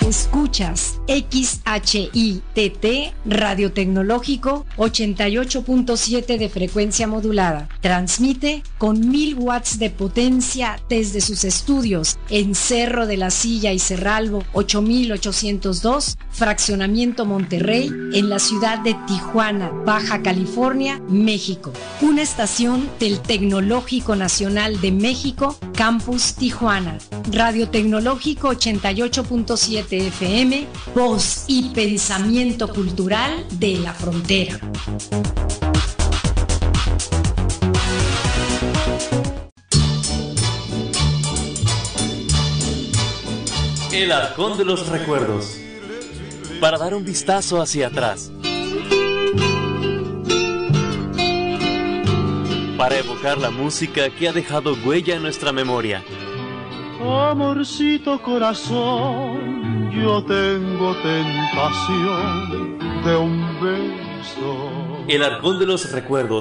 Escuchas XHITT Radio Tecnológico 88.7 de frecuencia modulada. Transmite con 1000 watts de potencia desde sus estudios en Cerro de la Silla y Cerralbo 8802, Fraccionamiento Monterrey, en la ciudad de Tijuana, Baja California, México. Una estación del Tecnológico Nacional de México, Campus Tijuana. Radio Tecnológico 88.7 FM, voz y pensamiento cultural de la frontera. El Arcón de los Recuerdos, para dar un vistazo hacia atrás, para evocar la música que ha dejado huella en nuestra memoria. Amorcito corazón, yo tengo tentación de un beso. El Arcón de los Recuerdos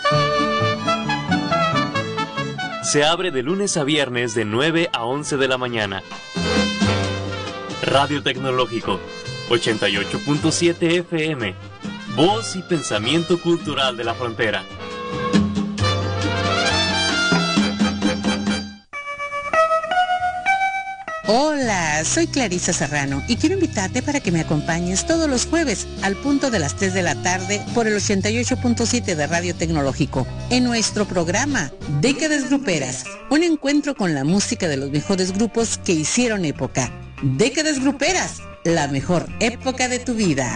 se abre de lunes a viernes de 9 a 11 de la mañana. Radio Tecnológico 88.7 FM, voz y pensamiento cultural de la frontera. Hola, soy Clarisa Serrano y quiero invitarte para que me acompañes todos los jueves al punto de las 3 de la tarde por el 88.7 de Radio Tecnológico en nuestro programa Décadas Gruperas, un encuentro con la música de los mejores grupos que hicieron época. Décadas Gruperas, la mejor época de tu vida.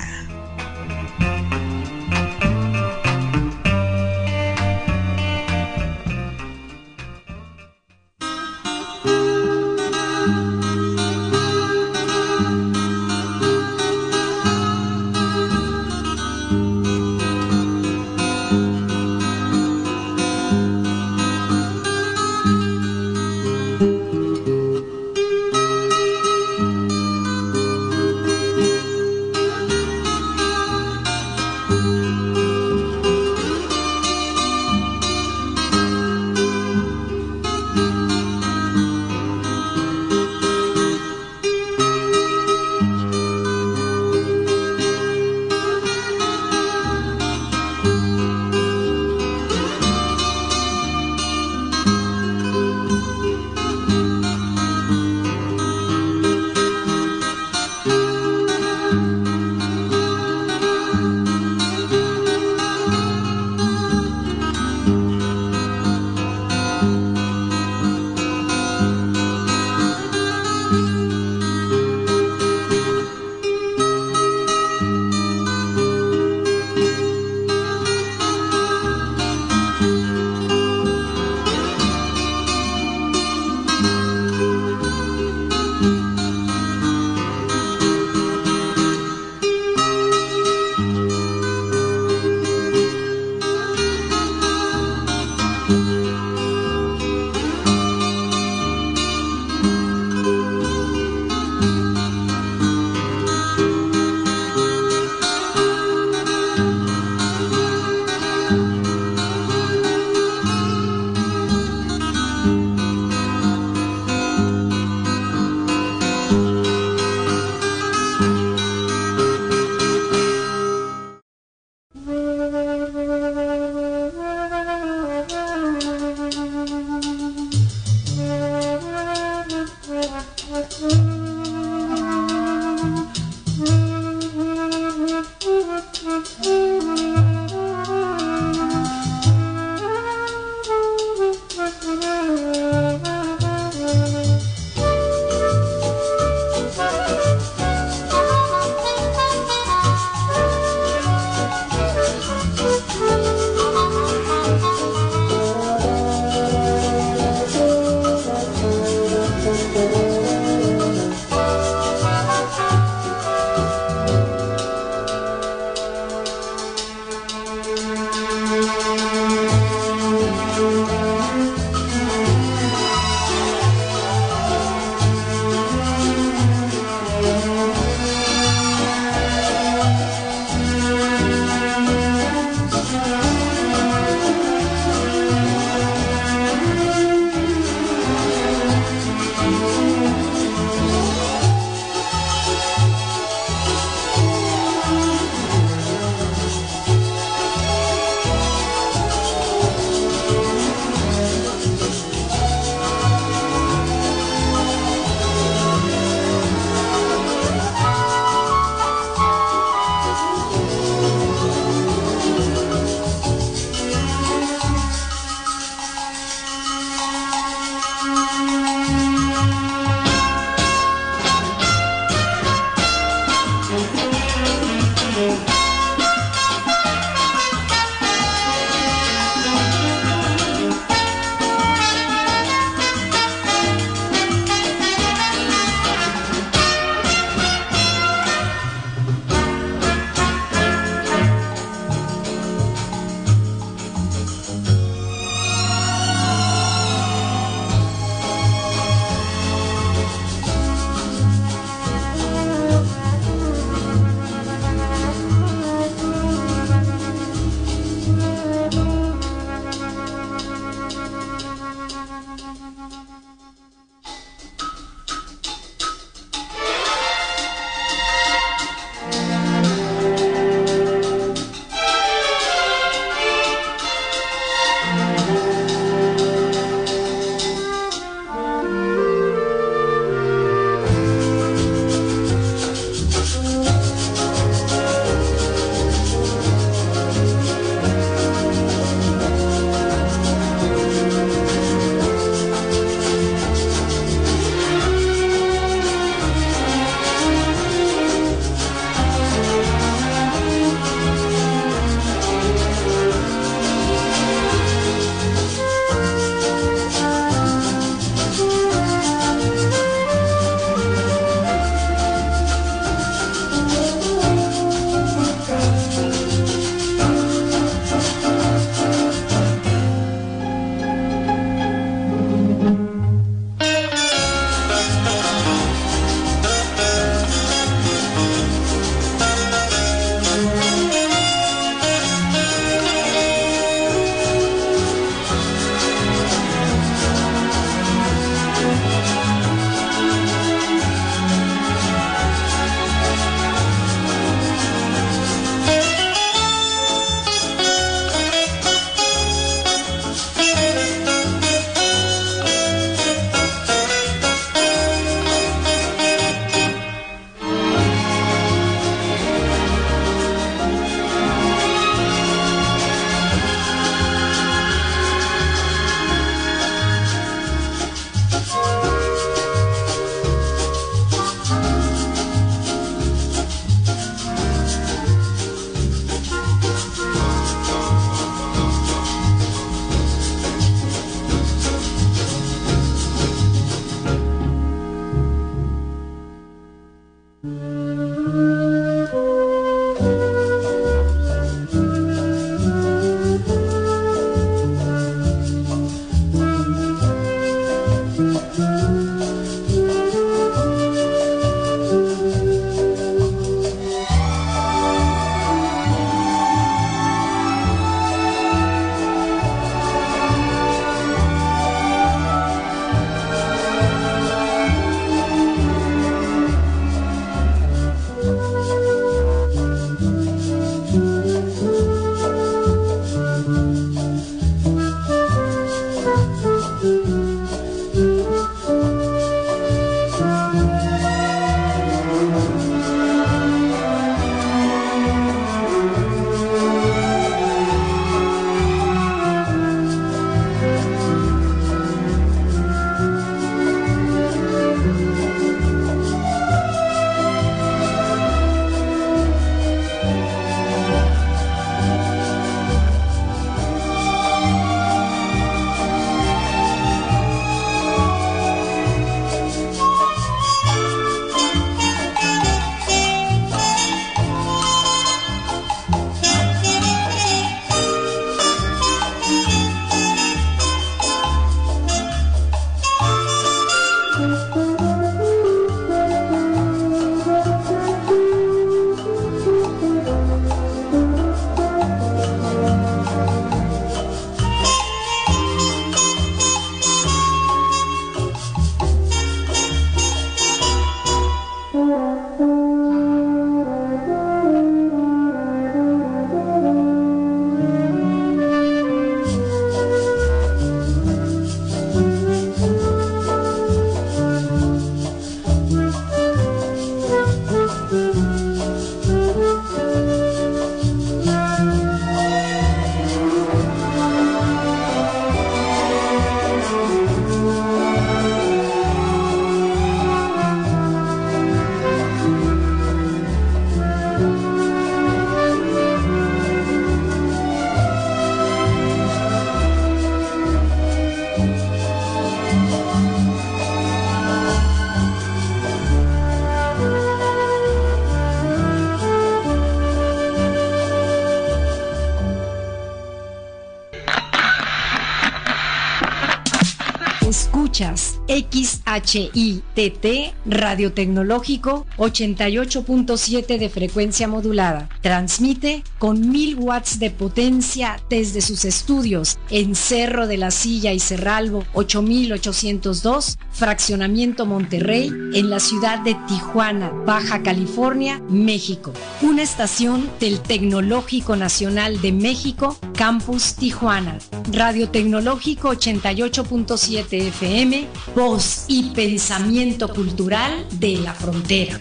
Escuchas XHITT Radio Tecnológico 88.7 de frecuencia modulada. Transmite con 1000 watts de potencia desde sus estudios en Cerro de la Silla y Cerralbo 8802, Fraccionamiento Monterrey, en la ciudad de Tijuana, Baja California, México. Una estación del Tecnológico Nacional de México, Campus Tijuana. Radio Tecnológico 88.7 FM, voz y pensamiento cultural de la frontera.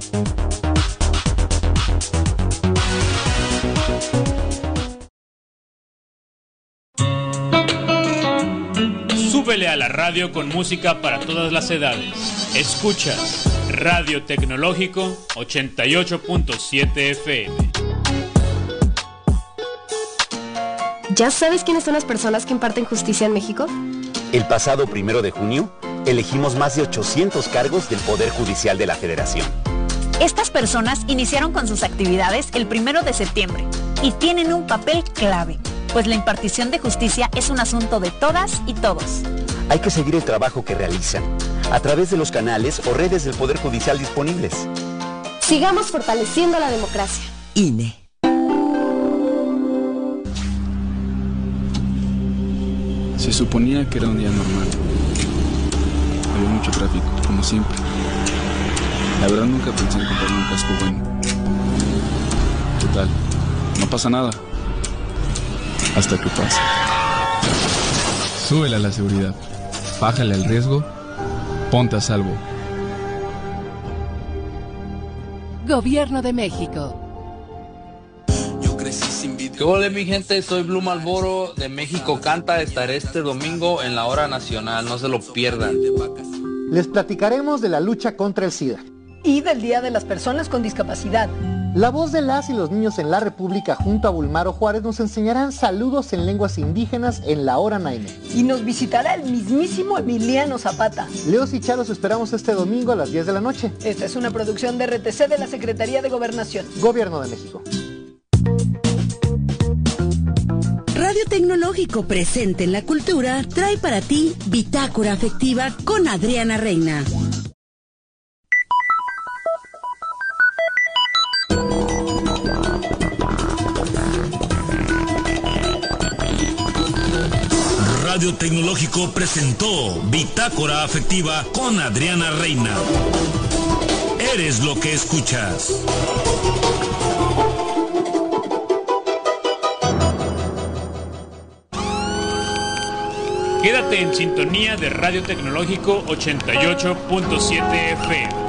Súbele a la radio con música para todas las edades. Escuchas Radio Tecnológico 88.7 FM. ¿Ya sabes quiénes son las personas que imparten justicia en México? El pasado 1 de junio, elegimos más de 800 cargos del Poder Judicial de la Federación. Estas personas iniciaron con sus actividades el 1 de septiembre y tienen un papel clave, pues la impartición de justicia es un asunto de todas y todos. Hay que seguir el trabajo que realizan a través de los canales o redes del Poder Judicial disponibles. Sigamos fortaleciendo la democracia. INE. Se suponía que era un día normal. Había mucho tráfico, como siempre. La verdad nunca pensé en comprarme un casco bueno. Total, no pasa nada. Hasta que pasa. Súbele a la seguridad. Bájale al riesgo. Ponte a salvo. Gobierno de México. ¿Qué hola mi gente? Soy Blue Malboro de México Canta. Estaré este domingo en la hora nacional, no se lo pierdan. Les platicaremos de la lucha contra el SIDA y del Día de las Personas con Discapacidad. La voz de las y los niños en la República junto a Bulmaro Juárez nos enseñarán saludos en lenguas indígenas en la hora Naime. Y nos visitará el mismísimo Emiliano Zapata. Leos y Chalos esperamos este domingo a las 10 de la noche. Esta es una producción de RTC de la Secretaría de Gobernación. Gobierno de México. Radio Tecnológico, presente en la cultura, trae para ti Bitácora Afectiva con Adriana Reina. Radio Tecnológico presentó Bitácora Afectiva con Adriana Reina. Eres lo que escuchas. Quédate en sintonía de Radio Tecnológico 88.7 FM.